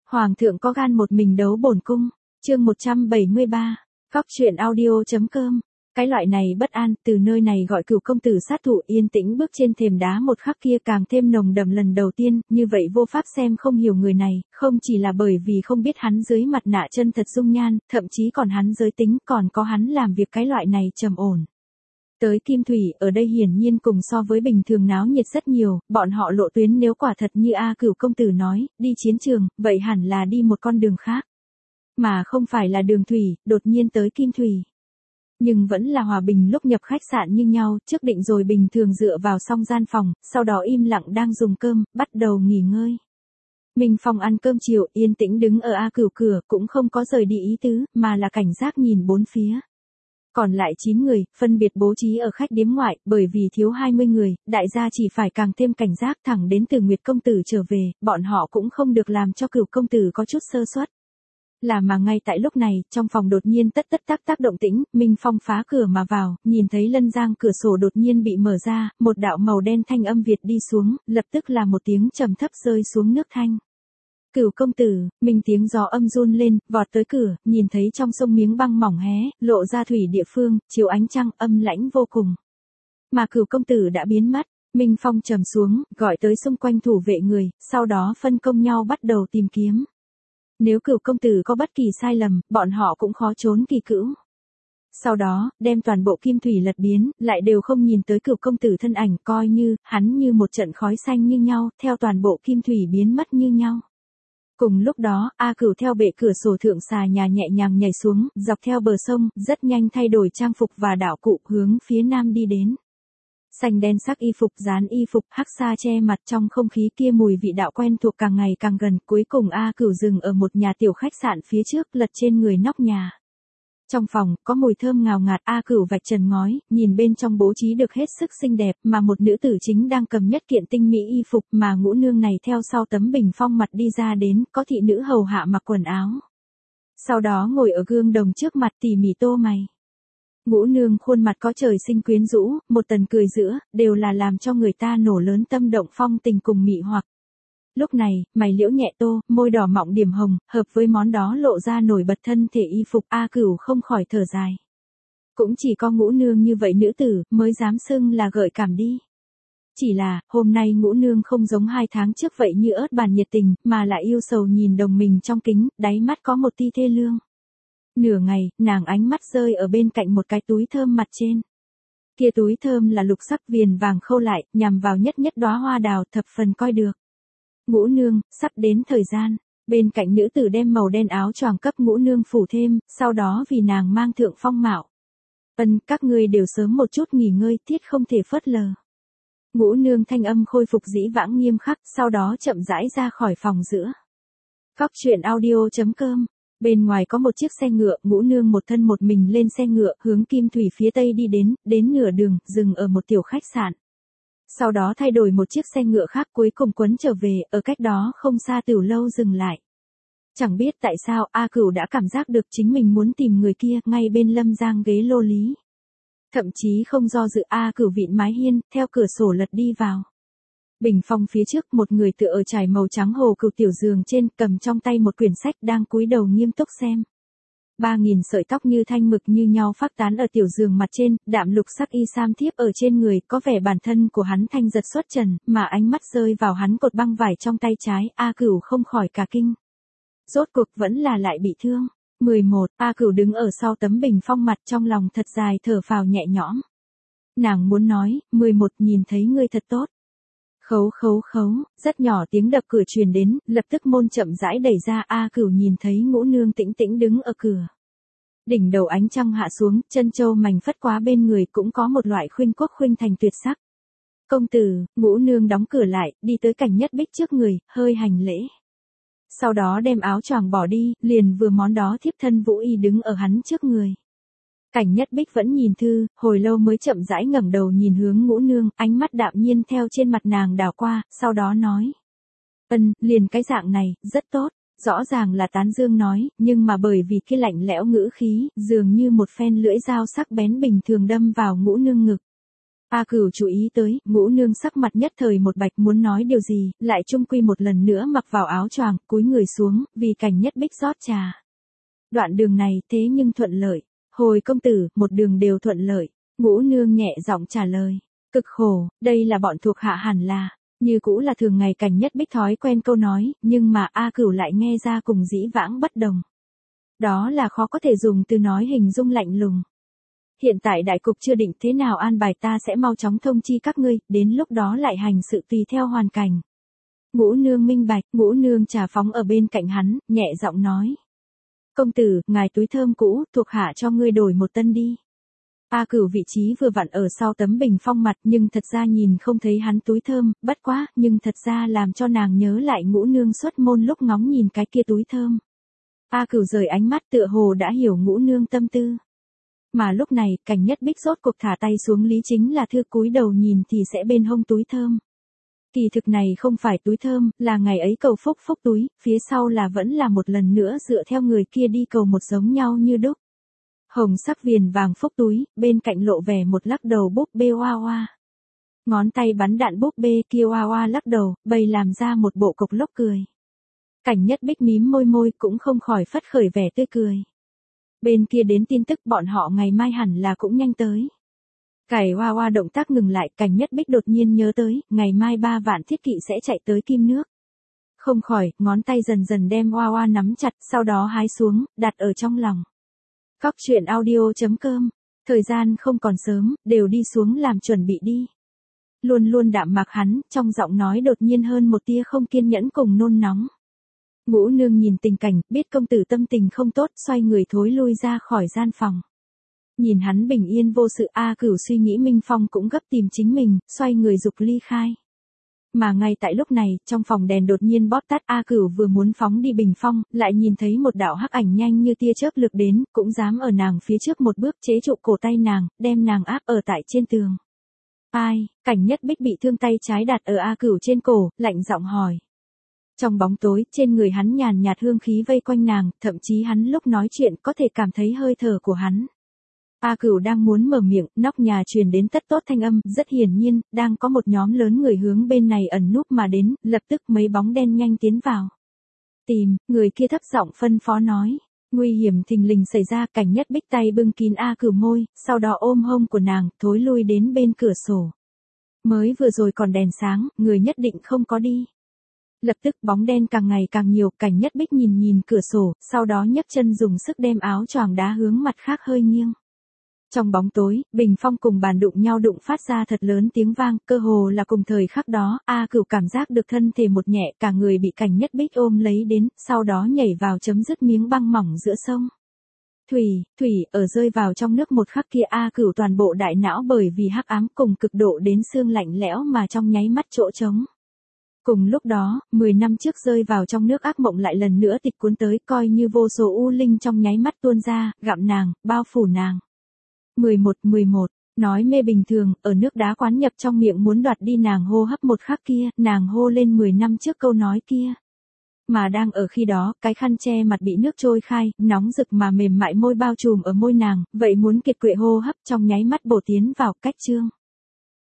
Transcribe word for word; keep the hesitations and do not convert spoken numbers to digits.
Hoàng thượng có gan một mình đấu bổn cung. Chương một trăm bảy mươi ba. Góc truyện audio.com. Cái loại này bất an, từ nơi này gọi Cửu công tử sát thủ yên tĩnh bước trên thềm đá một khắc kia càng thêm nồng đậm lần đầu tiên, như vậy vô pháp xem không hiểu người này, không chỉ là bởi vì không biết hắn dưới mặt nạ chân thật dung nhan, thậm chí còn hắn giới tính, còn có hắn làm việc cái loại này trầm ổn. Tới Kim Thủy, ở đây hiển nhiên cùng so với bình thường náo nhiệt rất nhiều, bọn họ lộ tuyến nếu quả thật như A Cửu công tử nói, đi chiến trường, vậy hẳn là đi một con đường khác. Mà không phải là đường thủy, đột nhiên tới Kim Thủy. Nhưng vẫn là hòa bình lúc nhập khách sạn như nhau, trước định rồi bình thường dựa vào xong gian phòng, sau đó im lặng đang dùng cơm, bắt đầu nghỉ ngơi. Minh Phong ăn cơm chiều, yên tĩnh đứng ở A Cửu cửa, cũng không có rời đi ý tứ, mà là cảnh giác nhìn bốn phía. Còn lại chín người, phân biệt bố trí ở khách điếm ngoại, bởi vì thiếu hai mươi người, đại gia chỉ phải càng thêm cảnh giác thẳng đến từ Nguyệt công tử trở về, bọn họ cũng không được làm cho Cửu công tử có chút sơ suất. Là mà ngay tại lúc này, trong phòng đột nhiên tất tất tác tác động tĩnh, Minh Phong phá cửa mà vào, nhìn thấy lân giang cửa sổ đột nhiên bị mở ra, một đạo màu đen thanh âm Việt đi xuống, lập tức là một tiếng trầm thấp rơi xuống nước thanh. Cửu công tử, mình tiếng gió âm run lên, vọt tới cửa, nhìn thấy trong sông miếng băng mỏng hé, lộ ra thủy địa phương, chiếu ánh trăng, âm lãnh vô cùng. Mà Cửu công tử đã biến mất, Minh Phong trầm xuống, gọi tới xung quanh thủ vệ người, sau đó phân công nhau bắt đầu tìm kiếm. Nếu Cửu công tử có bất kỳ sai lầm, bọn họ cũng khó trốn kỳ cữu. Sau đó, đem toàn bộ Kim Thủy lật biến, lại đều không nhìn tới Cửu công tử thân ảnh, coi như, hắn như một trận khói xanh như nhau, theo toàn bộ Kim Thủy biến mất như nhau. Cùng lúc đó, A Cửu theo bệ cửa sổ thượng xà nhà nhẹ nhàng nhảy xuống, dọc theo bờ sông, rất nhanh thay đổi trang phục và đạo cụ, hướng phía nam đi đến. Xanh đen sắc y phục dán y phục, hắc sa che mặt, trong không khí kia mùi vị đạo quen thuộc càng ngày càng gần, cuối cùng A Cửu dừng ở một nhà tiểu khách sạn phía trước, lật trên người nóc nhà. Trong phòng, có mùi thơm ngào ngạt, A Cửu vạch trần ngói, nhìn bên trong bố trí được hết sức xinh đẹp, mà một nữ tử chính đang cầm nhất kiện tinh mỹ y phục, mà ngũ nương này theo sau tấm bình phong mặt đi ra đến, có thị nữ hầu hạ mặc quần áo. Sau đó ngồi ở gương đồng trước mặt tỉ mỉ tô mày. Ngũ nương khuôn mặt có trời sinh quyến rũ, một tần cười giữa, đều là làm cho người ta nổ lớn tâm động phong tình cùng mị hoặc. Lúc này, mày liễu nhẹ tô, môi đỏ mọng điểm hồng, hợp với món đó lộ ra nổi bật thân thể y phục, A Cửu không khỏi thở dài. Cũng chỉ có ngũ nương như vậy nữ tử, mới dám xưng là gợi cảm đi. Chỉ là, hôm nay ngũ nương không giống hai tháng trước vậy như ớt bàn nhiệt tình, mà lại yêu sầu nhìn đồng mình trong kính, đáy mắt có một ti thê lương. Nửa ngày, nàng ánh mắt rơi ở bên cạnh một cái túi thơm mặt trên. Kia túi thơm là lục sắc viền vàng khâu lại, nhằm vào nhất nhất đóa hoa đào, thập phần coi được. Ngũ nương, sắp đến thời gian. Bên cạnh nữ tử đem màu đen áo choàng cấp ngũ nương phủ thêm, sau đó vì nàng mang thượng phong mạo. Ân, các ngươi đều sớm một chút nghỉ ngơi, tiết không thể phớt lờ. Ngũ nương thanh âm khôi phục dĩ vãng nghiêm khắc, sau đó chậm rãi ra khỏi phòng giữa. Góc truyện audio.com. Bên ngoài có một chiếc xe ngựa, ngũ nương một thân một mình lên xe ngựa, hướng Kim Thủy phía tây đi đến, đến nửa đường, dừng ở một tiểu khách sạn. Sau đó thay đổi một chiếc xe ngựa khác, cuối cùng quấn trở về, ở cách đó không xa tiểu lâu dừng lại. Chẳng biết tại sao, A Cửu đã cảm giác được chính mình muốn tìm người kia, ngay bên lâm giang ghế lô lý. Thậm chí không do dự, A Cửu vịn mái hiên, theo cửa sổ lật đi vào. Bình phong phía trước, một người tựa ở trải màu trắng hồ cừu tiểu giường trên, cầm trong tay một quyển sách đang cúi đầu nghiêm túc xem. Ba nghìn sợi tóc như thanh mực như nhau phát tán ở tiểu giường mặt trên, đạm lục sắc y sam thiếp ở trên người, có vẻ bản thân của hắn thanh giật xuất trần, mà ánh mắt rơi vào hắn cột băng vải trong tay trái, A Cửu không khỏi cả kinh. Rốt cuộc vẫn là lại bị thương. mười một, A Cửu đứng ở sau tấm bình phong mặt, trong lòng thật dài thở phào nhẹ nhõm. Nàng muốn nói, mười một nhìn thấy ngươi thật tốt. Khấu khấu khấu, rất nhỏ tiếng đập cửa truyền đến, lập tức môn chậm rãi đẩy ra, A Cửu nhìn thấy ngũ nương tĩnh tĩnh đứng ở cửa. Đỉnh đầu ánh trăng hạ xuống, chân châu mảnh phất quá bên người, cũng có một loại khuynh quốc khuynh thành tuyệt sắc. Công tử, ngũ nương đóng cửa lại, đi tới Cảnh Nhất Bích trước người, hơi hành lễ. Sau đó đem áo choàng bỏ đi, liền vừa món đó thiếp thân Vũ Y đứng ở hắn trước người. Cảnh Nhất Bích vẫn nhìn thư, hồi lâu mới chậm rãi ngẩng đầu nhìn hướng ngũ nương, ánh mắt đạm nhiên theo trên mặt nàng đảo qua, sau đó nói. Ân, liền cái dạng này, rất tốt, rõ ràng là tán dương nói, nhưng mà bởi vì cái lạnh lẽo ngữ khí, dường như một phen lưỡi dao sắc bén bình thường đâm vào ngũ nương ngực. A Cửu chú ý tới, Ngũ Nương sắc mặt nhất thời một bạch muốn nói điều gì, lại trung quy một lần nữa mặc vào áo choàng, cúi người xuống, vì Cảnh Nhất Bích rót trà. Đoạn đường này thế nhưng thuận lợi. Hồi công tử, một đường đều thuận lợi. Ngũ Nương nhẹ giọng trả lời. Cực khổ, đây là bọn thuộc hạ hẳn là. Như cũ là thường ngày Cảnh Nhất Bích thói quen câu nói, nhưng mà A Cửu lại nghe ra cùng dĩ vãng bất đồng. Đó là khó có thể dùng từ nói hình dung lạnh lùng. Hiện tại đại cục chưa định thế nào an bài ta sẽ mau chóng thông chi các ngươi, đến lúc đó lại hành sự tùy theo hoàn cảnh. Ngũ Nương minh bạch, Ngũ Nương trà phóng ở bên cạnh hắn, nhẹ giọng nói. Công tử, ngài túi thơm cũ, thuộc hạ cho ngươi đổi một tân đi. A Cửu vị trí vừa vặn ở sau tấm bình phong mặt nhưng thật ra nhìn không thấy hắn túi thơm, bất quá, nhưng thật ra làm cho nàng nhớ lại Ngũ Nương xuất môn lúc ngóng nhìn cái kia túi thơm. A Cửu rời ánh mắt tựa hồ đã hiểu Ngũ Nương tâm tư. Mà lúc này, Cảnh Nhất Bích rốt cuộc thả tay xuống lý chính là thư cúi đầu nhìn thì sẽ bên hông túi thơm. Kỳ thực này không phải túi thơm, là ngày ấy cầu phúc phúc túi, phía sau là vẫn là một lần nữa dựa theo người kia đi cầu một giống nhau như đúc. Hồng sắc viền vàng phúc túi, bên cạnh lộ vẻ một lắc đầu búp bê hoa hoa. Ngón tay bắn đạn búp bê kia hoa hoa lắc đầu, bày làm ra một bộ cục lốc cười. Cảnh Nhất Bích mím môi môi cũng không khỏi phất khởi vẻ tươi cười. Bên kia đến tin tức bọn họ ngày mai hẳn là cũng nhanh tới. Cải hoa hoa động tác ngừng lại, Cảnh Nhất Bích đột nhiên nhớ tới, ngày mai ba vạn thiết kỵ sẽ chạy tới Kim Nước. Không khỏi, ngón tay dần dần đem hoa hoa nắm chặt, sau đó hái xuống, đặt ở trong lòng. Cóc truyện audio chấm com, thời gian không còn sớm, đều đi xuống làm chuẩn bị đi. Luôn luôn đạm mạc hắn, trong giọng nói đột nhiên hơn một tia không kiên nhẫn cùng nôn nóng. Ngũ Nương nhìn tình cảnh, biết công tử tâm tình không tốt, xoay người thối lui ra khỏi gian phòng. Nhìn hắn bình yên vô sự, A Cửu suy nghĩ Minh Phong cũng gấp tìm chính mình, xoay người dục ly khai. Mà ngay tại lúc này, trong phòng đèn đột nhiên bóp tắt, A Cửu vừa muốn phóng đi bình phong, lại nhìn thấy một đạo hắc ảnh nhanh như tia chớp lược đến, cũng dám ở nàng phía trước một bước chế trụ cổ tay nàng, đem nàng áp ở tại trên tường. Ai? Cảnh Nhất Bích bị thương tay trái đặt ở A Cửu trên cổ, lạnh giọng hỏi. Trong bóng tối, trên người hắn nhàn nhạt hương khí vây quanh nàng, thậm chí hắn lúc nói chuyện có thể cảm thấy hơi thở của hắn. A Cửu đang muốn mở miệng, nóc nhà truyền đến tất tốt thanh âm, rất hiển nhiên, đang có một nhóm lớn người hướng bên này ẩn núp mà đến, lập tức mấy bóng đen nhanh tiến vào. Tìm, người kia thấp giọng phân phó nói. Nguy hiểm thình lình xảy ra, Cảnh Nhất Bích tay bưng kín A Cửu môi, sau đó ôm hông của nàng, thối lui đến bên cửa sổ. Mới vừa rồi còn đèn sáng, người nhất định không có đi. Lập tức bóng đen càng ngày càng nhiều, Cảnh Nhất Bích nhìn nhìn cửa sổ, sau đó nhấc chân dùng sức đem áo choàng đá hướng mặt khác hơi nghiêng. Trong bóng tối, bình phong cùng bàn đụng nhau đụng phát ra thật lớn tiếng vang, cơ hồ là cùng thời khắc đó, A Cửu cảm giác được thân thể một nhẹ, cả người bị Cảnh Nhất Bích ôm lấy đến, sau đó nhảy vào chấm dứt miếng băng mỏng giữa sông. Thủy, thủy, ở rơi vào trong nước một khắc kia A Cửu toàn bộ đại não bởi vì hắc ám cùng cực độ đến xương lạnh lẽo mà trong nháy mắt chỗ trống. Cùng lúc đó, mười năm trước rơi vào trong nước ác mộng lại lần nữa tịch cuốn tới, coi như vô số u linh trong nháy mắt tuôn ra, gặm nàng, bao phủ nàng. mười một, mười một, nói mê bình thường, ở nước đá quán nhập trong miệng muốn đoạt đi nàng hô hấp một khắc kia, nàng hô lên mười năm trước câu nói kia. Mà đang ở khi đó, cái khăn che mặt bị nước trôi khai, nóng rực mà mềm mại môi bao trùm ở môi nàng, vậy muốn kiệt quệ hô hấp trong nháy mắt bổ tiến vào, cách chương.